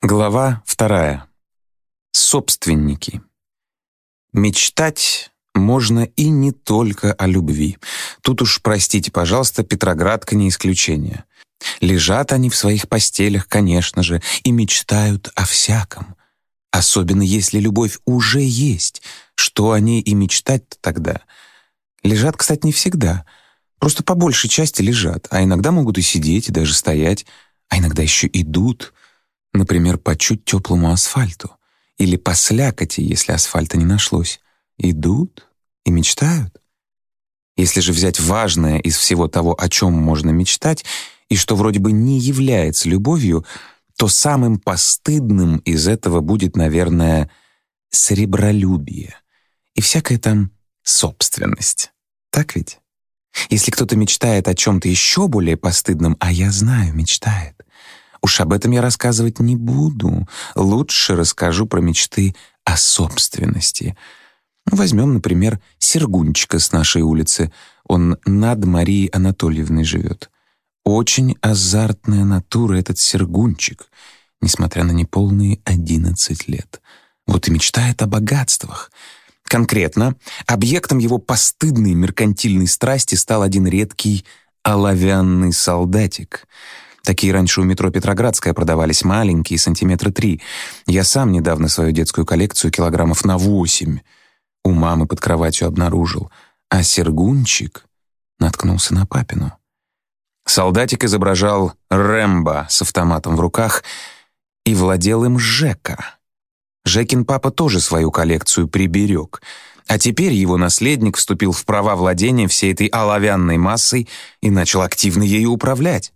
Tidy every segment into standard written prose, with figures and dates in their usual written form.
Глава 2. Собственники. Мечтать можно и не только о любви. Тут уж, простите, пожалуйста, Петроградка не исключение. Лежат они в своих постелях, конечно же, и мечтают о всяком. Особенно если любовь уже есть. Что о ней и мечтать-то тогда? Лежат, кстати, не всегда. Просто по большей части лежат, а иногда могут и сидеть, и даже стоять, а иногда еще идут. Например, по чуть теплому асфальту. Или по слякоти, если асфальта не нашлось. Идут и мечтают. Если же взять важное из всего того, о чем можно мечтать, и что вроде бы не является любовью, то самым постыдным из этого будет, наверное, сребролюбие. И всякая там собственность. Так ведь? Если кто-то мечтает о чем-то еще более постыдном, а я знаю, мечтает, уж об этом я рассказывать не буду. Лучше расскажу про мечты о собственности. Возьмем, например, Сергунчика с нашей улицы. Он над Марией Анатольевной живет. Очень азартная натура этот Сергунчик, несмотря на неполные 11 лет. Вот и мечтает о богатствах. Конкретно, объектом его постыдной меркантильной страсти стал один редкий оловянный солдатик. Такие раньше у метро Петроградская продавались, маленькие, 3 сантиметра. Я сам недавно свою детскую коллекцию килограммов на 8 у мамы под кроватью обнаружил, а Сергунчик наткнулся на папину. Солдатик изображал Рэмбо с автоматом в руках и владел им Жека. Жекин папа тоже свою коллекцию приберег, а теперь его наследник вступил в права владения всей этой оловянной массой и начал активно ею управлять.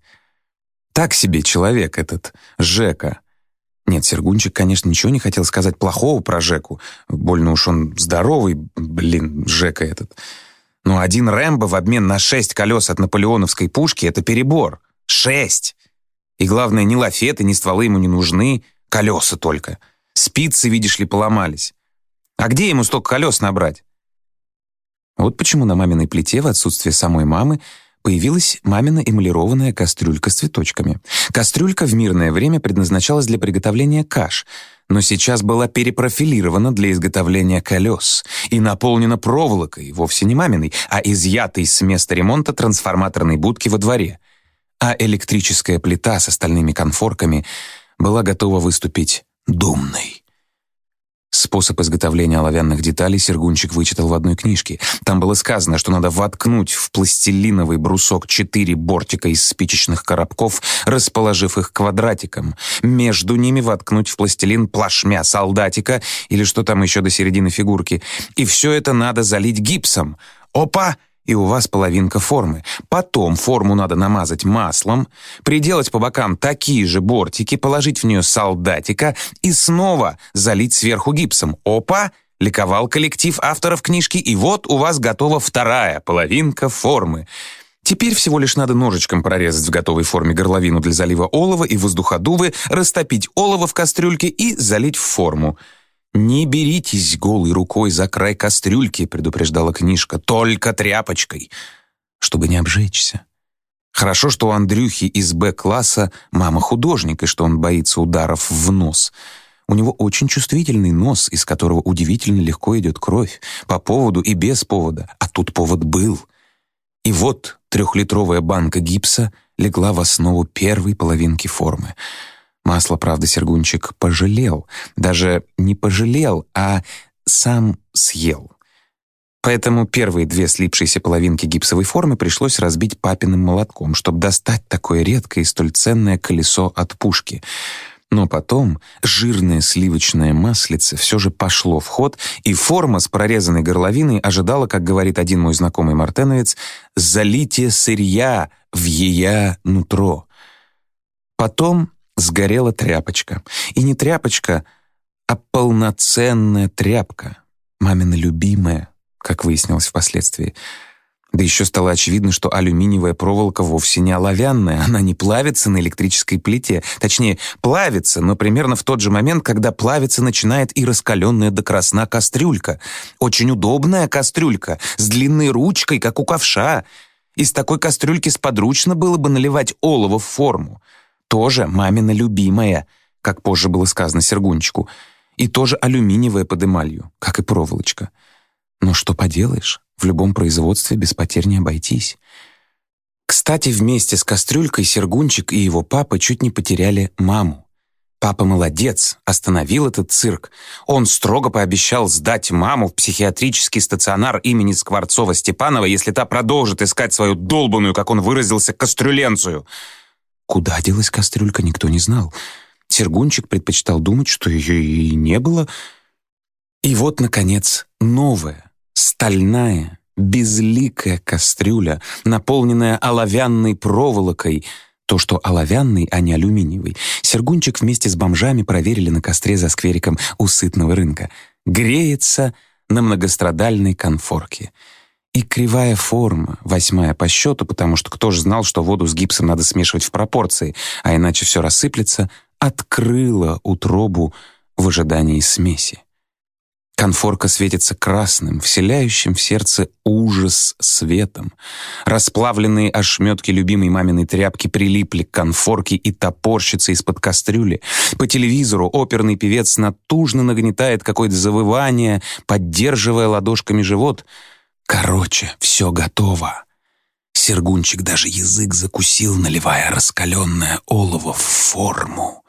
Так себе человек этот Жека. Нет, Сергунчик, конечно, ничего не хотел сказать плохого про Жеку. Больно уж он здоровый, Жека этот. Но один Рэмбо в обмен на 6 колес от наполеоновской пушки — это перебор. 6! И главное, ни лафеты, ни стволы ему не нужны, колеса только. Спицы, видишь ли, поломались. А где ему столько колес набрать? Вот почему на маминой плите в отсутствие самой мамы появилась мамина эмалированная кастрюлька с цветочками. Кастрюлька в мирное время предназначалась для приготовления каш, но сейчас была перепрофилирована для изготовления колес и наполнена проволокой, вовсе не маминой, а изъятой с места ремонта трансформаторной будки во дворе. А электрическая плита с остальными конфорками была готова выступить думной. Способ изготовления оловянных деталей Сергунчик вычитал в одной книжке. Там было сказано, что надо воткнуть в пластилиновый брусок 4 бортика из спичечных коробков, расположив их квадратиком. Между ними воткнуть в пластилин плашмя солдатика или что там еще до середины фигурки. И все это надо залить гипсом. Опа! И у вас половинка формы. Потом форму надо намазать маслом, приделать по бокам такие же бортики, положить в нее солдатика и снова залить сверху гипсом. Опа! Ликовал коллектив авторов книжки, и вот у вас готова вторая половинка формы. Теперь всего лишь надо ножичком прорезать в готовой форме горловину для залива олова и воздуходувы, растопить олово в кастрюльке и залить в форму. «Не беритесь голой рукой за край кастрюльки», — предупреждала книжка, «только тряпочкой, чтобы не обжечься». Хорошо, что у Андрюхи из Б-класса мама художник, и что он боится ударов в нос. У него очень чувствительный нос, из которого удивительно легко идет кровь, по поводу и без повода, а тут повод был. И вот 3-литровая банка гипса легла в основу первой половинки формы. Масло, правда, Сергунчик пожалел. Даже не пожалел, а сам съел. Поэтому первые 2 слипшиеся половинки гипсовой формы пришлось разбить папиным молотком, чтобы достать такое редкое и столь ценное колесо от пушки. Но потом жирное сливочное маслице все же пошло в ход, и форма с прорезанной горловиной ожидала, как говорит один мой знакомый мартеновец, «залитие сырья в ея нутро». Потом сгорела тряпочка. И не тряпочка, а полноценная тряпка. Мамина любимая, как выяснилось впоследствии. Да еще стало очевидно, что алюминиевая проволока вовсе не оловянная, она не плавится на электрической плите. Точнее, плавится, но примерно в тот же момент, когда плавиться начинает и раскаленная до красна кастрюлька. Очень удобная кастрюлька, с длинной ручкой, как у ковша. Из такой кастрюльки сподручно было бы наливать олово в форму. Тоже мамина любимая. как позже было сказано Сергунчику, и тоже алюминиевая под эмалью, как и проволочка. Но что поделаешь, в любом производстве без потерь не обойтись. Кстати, вместе с кастрюлькой Сергунчик и его папа чуть не потеряли маму. Папа молодец, остановил этот цирк. Он строго пообещал сдать маму в психиатрический стационар имени Скворцова-Степанова, если та продолжит искать свою долбанную, как он выразился, кастрюленцию. Куда делась кастрюлька, никто не знал. Сергунчик предпочитал думать, что ее и не было. И вот, наконец, новая, стальная, безликая кастрюля, наполненная оловянной проволокой. То, что оловянный, а не алюминиевый, Сергунчик вместе с бомжами проверили на костре за сквериком у сытного рынка. Греется на многострадальной конфорке. И кривая форма, 8-я по счету, потому что кто же знал, что воду с гипсом надо смешивать в пропорции, а иначе все рассыплется, открыла утробу в ожидании смеси. Конфорка светится красным, вселяющим в сердце ужас светом. Расплавленные ошметки любимой маминой тряпки прилипли к конфорке и топорщатся из-под кастрюли. По телевизору оперный певец натужно нагнетает какое-то завывание, поддерживая ладошками живот. Короче, все готово. Сергунчик даже язык закусил, наливая раскаленное олово в форму.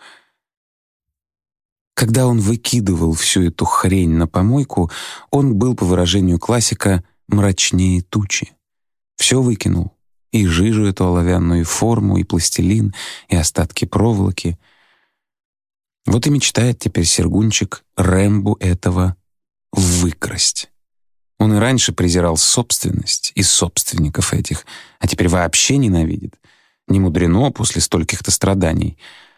Когда он выкидывал всю эту хрень на помойку, он был, по выражению классика, мрачнее тучи. Все выкинул. И жижу эту оловянную, форму, и пластилин, и остатки проволоки. Вот и мечтает теперь Сергунчик Рэмбу этого выкрасть. Он и раньше презирал собственность и собственников этих, а теперь вообще ненавидит. Не мудрено после стольких-то страданий.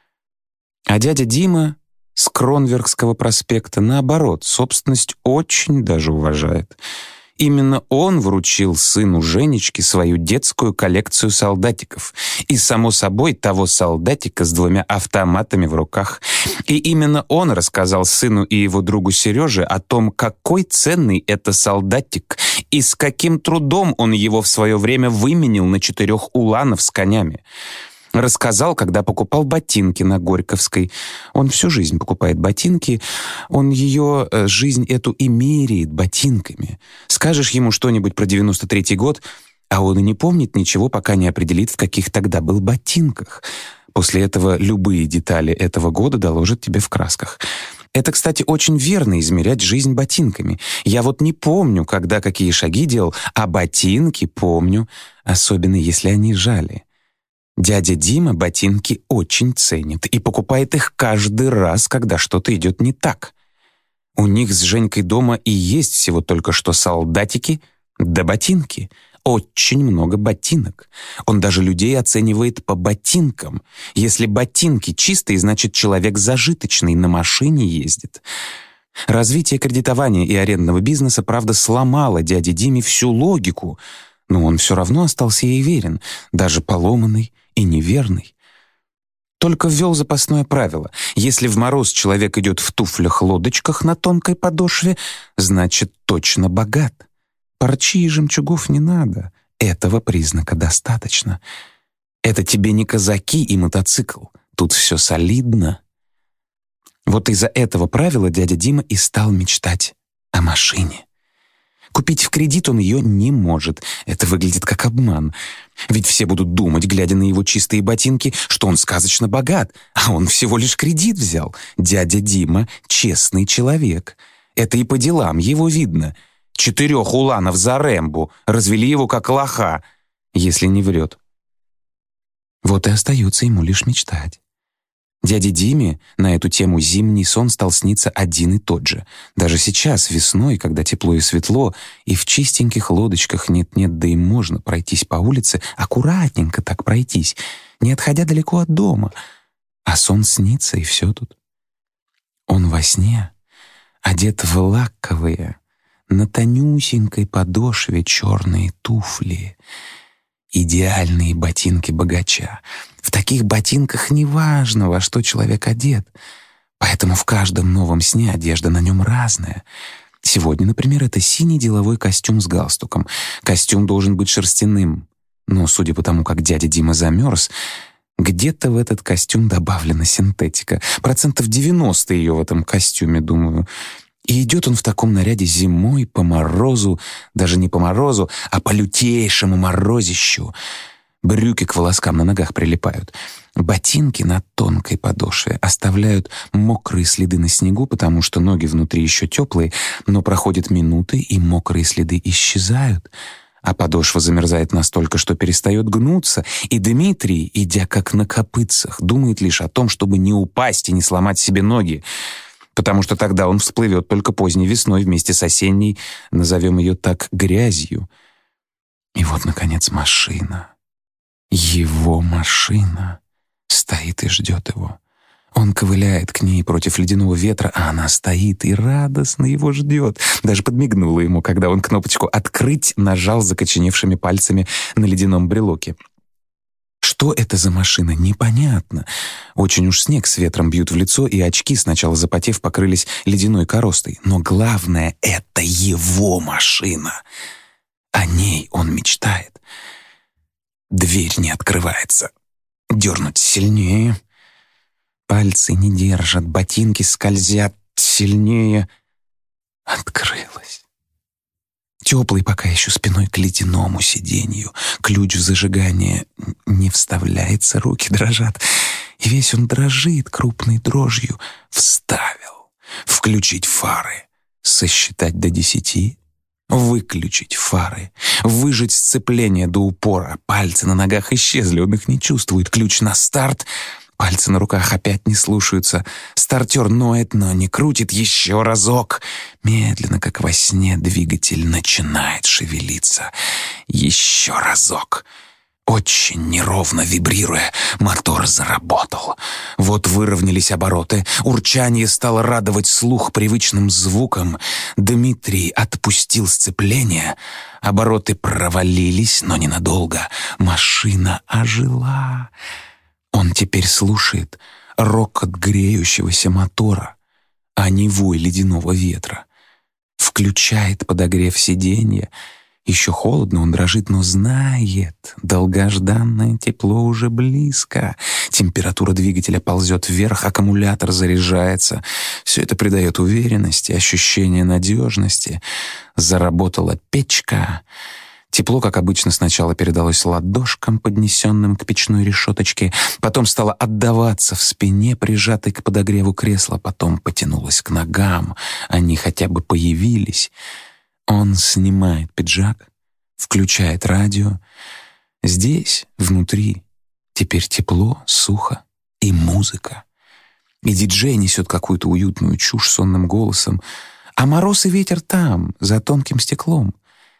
А дядя Дима с Кронверкского проспекта, наоборот, собственность очень даже уважает. Именно он вручил сыну Женечке свою детскую коллекцию солдатиков. И, само собой, того солдатика с 2 автоматами в руках. И именно он рассказал сыну и его другу Сереже о том, какой ценный это солдатик и с каким трудом он его в свое время выменил на 4 уланов с конями. Рассказал, когда покупал ботинки на Горьковской. Он всю жизнь покупает ботинки, он ее жизнь эту и меряет ботинками. Скажешь ему что-нибудь про 93-й год, а он и не помнит ничего, пока не определит, в каких тогда был ботинках. После этого любые детали этого года доложат тебе в красках. Это, кстати, очень верно измерять жизнь ботинками. Я вот не помню, когда какие шаги делал, а ботинки помню, особенно если они жали. Дядя Дима ботинки очень ценит и покупает их каждый раз, когда что-то идет не так. У них с Женькой дома и есть всего только что солдатики да ботинки. Очень много ботинок. Он даже людей оценивает по ботинкам. Если ботинки чистые, значит, человек зажиточный, на машине ездит. Развитие кредитования и арендного бизнеса, правда, сломало дяде Диме всю логику, но он все равно остался ей верен, даже поломанный и неверный. Только ввел запасное правило. Если в мороз человек идет в туфлях-лодочках на тонкой подошве, значит, точно богат. Парчи и жемчугов не надо. Этого признака достаточно. Это тебе не казаки и мотоцикл. Тут все солидно. Вот из-за этого правила дядя Дима и стал мечтать о машине. Купить в кредит он ее не может. Это выглядит как обман. Ведь все будут думать, глядя на его чистые ботинки, что он сказочно богат, а он всего лишь кредит взял. Дядя Дима — честный человек. Это и по делам его видно. 4 уланов за Рэмбу развели его как лоха, если не врет. Вот и остается ему лишь мечтать. Дяде Диме на эту тему зимний сон стал сниться один и тот же. Даже сейчас, весной, когда тепло и светло, и в чистеньких лодочках нет-нет, да и можно пройтись по улице, аккуратненько так пройтись, не отходя далеко от дома. А сон снится, и все тут. Он во сне одет в лаковые, на тонюсенькой подошве черные туфли, идеальные ботинки богача. В таких ботинках неважно, во что человек одет. Поэтому в каждом новом сне одежда на нем разная. Сегодня, например, это синий деловой костюм с галстуком. Костюм должен быть шерстяным. Но, судя по тому, как дядя Дима замерз, Где-то в этот костюм добавлена синтетика. 90% ее в этом костюме, думаю. И идет он в таком наряде зимой по морозу, даже не по морозу, а по лютейшему морозищу. Брюки к волоскам на ногах прилипают. Ботинки на тонкой подошве оставляют мокрые следы на снегу, потому что ноги внутри еще теплые, но проходят минуты, и мокрые следы исчезают. А подошва замерзает настолько, что перестает гнуться, и Дмитрий, идя как на копытцах, думает лишь о том, чтобы не упасть и не сломать себе ноги, потому что тогда он всплывет только поздней весной вместе с осенней, назовем ее так, грязью. И вот, наконец, машина. Его машина стоит и ждет его. Он ковыляет к ней против ледяного ветра, а она стоит и радостно его ждет. Даже подмигнула ему, когда он кнопочку «Открыть» нажал закоченевшими пальцами на ледяном брелоке. Что это за машина, непонятно. Очень уж снег с ветром бьют в лицо, и очки, сначала запотев, покрылись ледяной коростой. Но главное — это его машина. О ней он мечтает. Дверь не открывается. Дернуть сильнее. Пальцы не держат, ботинки скользят сильнее. Открылась. Теплый пока еще спиной к ледяному сиденью. Ключ в зажигание не вставляется, руки дрожат. И весь он дрожит крупной дрожью. Вставил. Включить фары. Сосчитать до 10. Выключить фары. Выжать сцепление до упора. Пальцы на ногах исчезли, он их не чувствует. Ключ на старт. Пальцы на руках опять не слушаются. Стартер ноет, но не крутит. Еще разок. Медленно, как во сне, двигатель начинает шевелиться. Еще разок. Очень неровно вибрируя, мотор заработал. Вот выровнялись обороты. Урчание стало радовать слух привычным звуком. Дмитрий отпустил сцепление. Обороты провалились, но ненадолго. Машина ожила. Он теперь слушает рокот греющегося мотора, а не вой ледяного ветра. Включает подогрев сиденья. Еще холодно, он дрожит, но знает, долгожданное тепло уже близко. Температура двигателя ползет вверх, аккумулятор заряжается. Все это придает уверенности, ощущение надежности. Заработала печка. Тепло, как обычно, сначала передалось ладошкам, поднесенным к печной решеточке, потом стало отдаваться в спине, прижатой к подогреву кресла, потом потянулось к ногам. Они хотя бы появились. Он снимает пиджак, включает радио. Здесь, внутри, теперь тепло, сухо и музыка. И диджей несет какую-то уютную чушь сонным голосом, а мороз и ветер там, за тонким стеклом.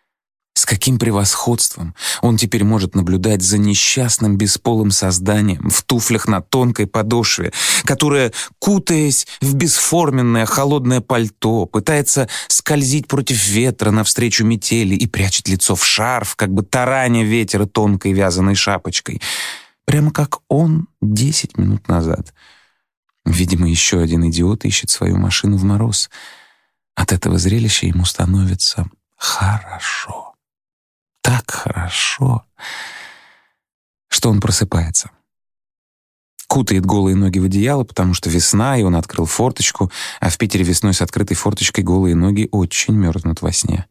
С каким превосходством он теперь может наблюдать за несчастным бесполым созданием в туфлях на тонкой подошве, которое, кутаясь в бесформенное холодное пальто, пытается скользить против ветра навстречу метели и прячет лицо в шарф, как бы тараня ветер тонкой вязаной шапочкой. Прямо как он 10 минут назад. Видимо, еще один идиот ищет свою машину в мороз. От этого зрелища ему становится хорошо. Так хорошо, что он просыпается. Кутает голые ноги в одеяло, потому что весна, и он открыл форточку, а в Питере весной с открытой форточкой голые ноги очень мерзнут во сне.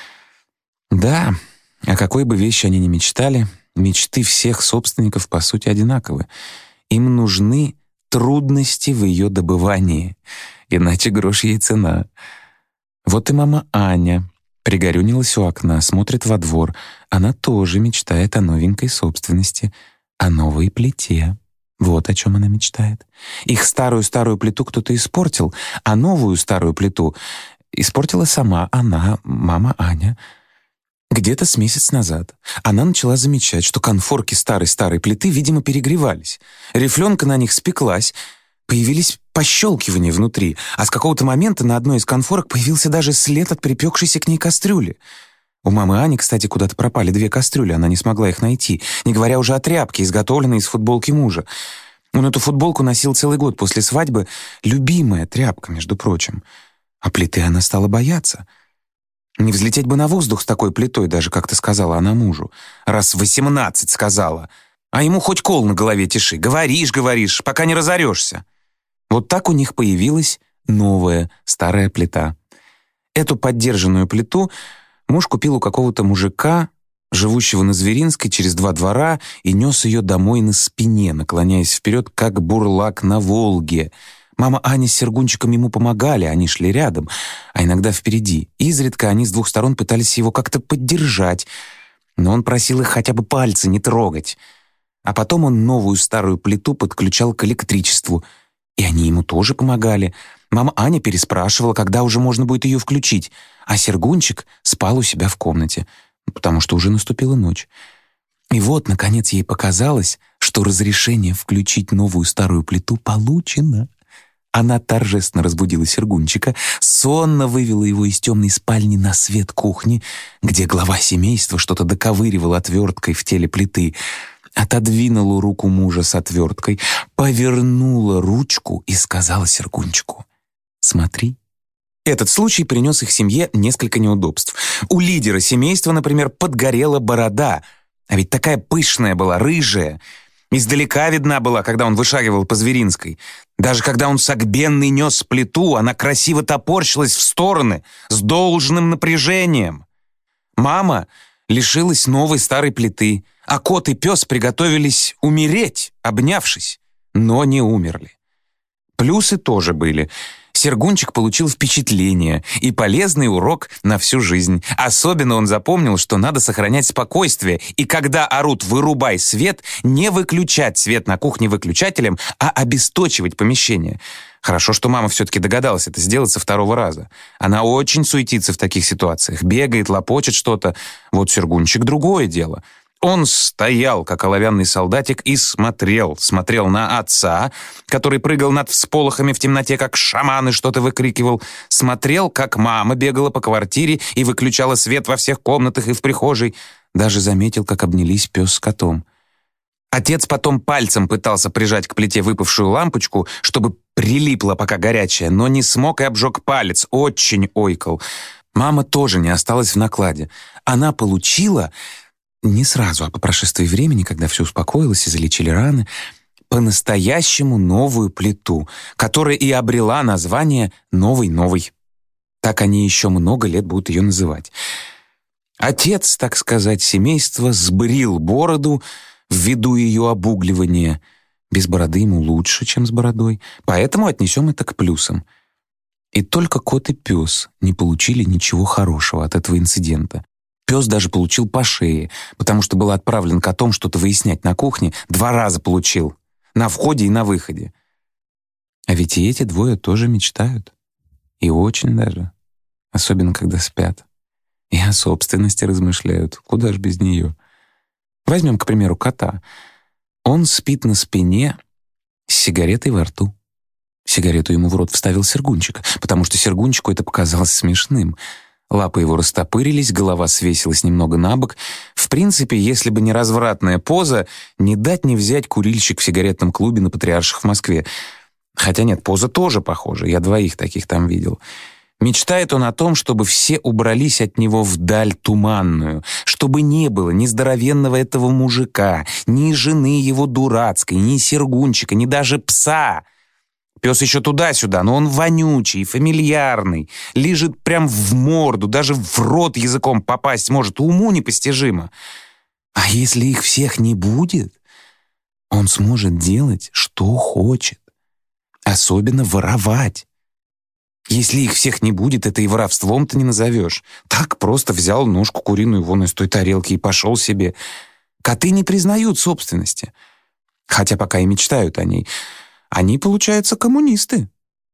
Да, о какой бы вещи они ни мечтали, мечты всех собственников, по сути, одинаковы. Им нужны трудности в ее добывании, иначе грош ей цена. Вот и мама Аня пригорюнилась у окна, смотрит во двор. Она тоже мечтает о новенькой собственности, о новой плите. Вот о чем она мечтает. Их старую-старую плиту кто-то испортил, а новую старую плиту испортила сама она, мама Аня. Где-то с месяц назад она начала замечать, что конфорки старой-старой плиты, видимо, перегревались. Рифленка на них спеклась, появились пощелкивания внутри, а с какого-то момента на одной из конфорок появился даже след от припекшейся к ней кастрюли. У мамы Ани, кстати, куда-то пропали 2 кастрюли, она не смогла их найти, не говоря уже о тряпке, изготовленной из футболки мужа. Он эту футболку носил целый год после свадьбы, любимая тряпка, между прочим. А плиты она стала бояться. Не взлететь бы на воздух с такой плитой, даже как-то сказала она мужу. Раз 18 сказала. А ему хоть кол на голове тиши. Говоришь, пока не разорешься. Вот так у них появилась новая старая плита. Эту поддержанную плиту муж купил у какого-то мужика, живущего на Зверинской, через 2 двора, и нес ее домой на спине, наклоняясь вперед, как бурлак на Волге. Мама Аня с Сергунчиком ему помогали, они шли рядом, а иногда впереди. Изредка они с 2 сторон пытались его как-то поддержать, но он просил их хотя бы пальцы не трогать. А потом он новую старую плиту подключал к электричеству, и они ему тоже помогали. Мама Аня переспрашивала, когда уже можно будет ее включить, а Сергунчик спал у себя в комнате, потому что уже наступила ночь. И вот, наконец, ей показалось, что разрешение включить новую старую плиту получено. Она торжественно разбудила Сергунчика, сонно вывела его из темной спальни на свет кухни, где глава семейства что-то доковыривал отверткой в теле плиты, отодвинула руку мужа с отверткой, повернула ручку и сказала Сергунчику: «Смотри». Этот случай принес их семье несколько неудобств. У лидера семейства, например, подгорела борода, а ведь такая пышная была, рыжая. Издалека видна была, когда он вышагивал по Зверинской. Даже когда он согбенный нес плиту, она красиво топорщилась в стороны, с должным напряжением. Мама лишилась новой старой плиты, а кот и пес приготовились умереть, обнявшись, но не умерли. Плюсы тоже были. Сергунчик получил впечатление и полезный урок на всю жизнь. Особенно он запомнил, что надо сохранять спокойствие, и когда орут «вырубай свет», не выключать свет на кухне выключателем, а обесточивать помещение. Хорошо, что мама все-таки догадалась это сделать со 2-го раза. Она очень суетится в таких ситуациях, бегает, лопочет что-то. Вот Сергунчик — другое дело. Он стоял, как оловянный солдатик, и смотрел на отца, который прыгал над всполохами в темноте, как шаман, и что-то выкрикивал. Смотрел, как мама бегала по квартире и выключала свет во всех комнатах и в прихожей. Даже заметил, как обнялись пес с котом. Отец потом пальцем пытался прижать к плите выпавшую лампочку, чтобы прилипла пока горячая, но не смог и обжег палец, очень ойкал. Мама тоже не осталась в накладе. Она получила... Не сразу, а по прошествии времени, когда все успокоилось и залечили раны, по-настоящему новую плиту, которая и обрела название «Новый-новый». Так они еще много лет будут ее называть. Отец, так сказать, семейства сбрил бороду ввиду ее обугливания. Без бороды ему лучше, чем с бородой, поэтому отнесем это к плюсам. И только кот и пес не получили ничего хорошего от этого инцидента. Пес даже получил по шее, потому что был отправлен котом что-то выяснять на кухне, 2 раза получил, на входе и на выходе. А ведь и эти двое тоже мечтают. И очень даже. Особенно, когда спят. И о собственности размышляют. Куда ж без нее? Возьмем, к примеру, кота. Он спит на спине с сигаретой во рту. Сигарету ему в рот вставил Сергунчик, потому что Сергунчику это показалось смешным. Лапы его растопырились, голова свесилась немного на бок. В принципе, если бы не развратная поза, не дать не взять курильщик в сигаретном клубе на Патриарших в Москве. Хотя нет, поза тоже похожа, я 2 таких там видел. Мечтает он о том, чтобы все убрались от него вдаль туманную, чтобы не было ни здоровенного этого мужика, ни жены его дурацкой, ни Сергунчика, ни даже пса. Пес еще туда-сюда, но он вонючий, фамильярный, лижет прям в морду, даже в рот языком попасть может, уму непостижимо. А если их всех не будет, он сможет делать, что хочет, особенно воровать. Если их всех не будет, это и воровством-то не назовешь. Так просто взял ножку куриную вон из той тарелки и пошел себе. Коты не признают собственности, хотя пока и мечтают о ней. Они, получается, коммунисты.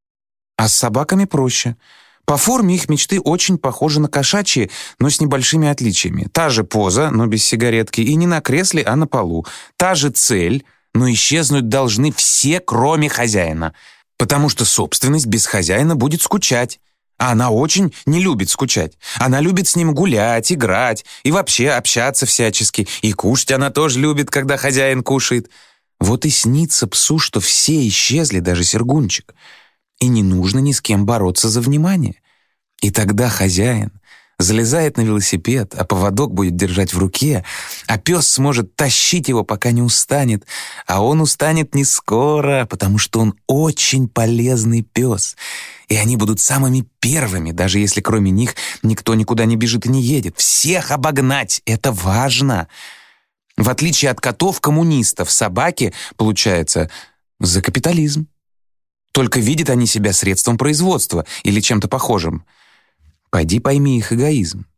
А с собаками проще. По форме их мечты очень похожи на кошачьи, но с небольшими отличиями. Та же поза, но без сигаретки, и не на кресле, а на полу. Та же цель, но исчезнуть должны все, кроме хозяина. Потому что собственность без хозяина будет скучать. А она очень не любит скучать. Она любит с ним гулять, играть и вообще общаться всячески. И кушать она тоже любит, когда хозяин кушает. Вот и снится псу, что все исчезли, даже Сергунчик. И не нужно ни с кем бороться за внимание. И тогда хозяин Залезает на велосипед, а поводок будет держать в руке, а пес сможет тащить его, пока не устанет. А он устанет не скоро, потому что он очень полезный пес. И они будут самыми первыми, даже если кроме них никто никуда не бежит и не едет. Всех обогнать — это важно. В отличие от котов-коммунистов, собаки, получается, за капитализм. Только видят они себя средством производства или чем-то похожим. Пойди пойми их эгоизм.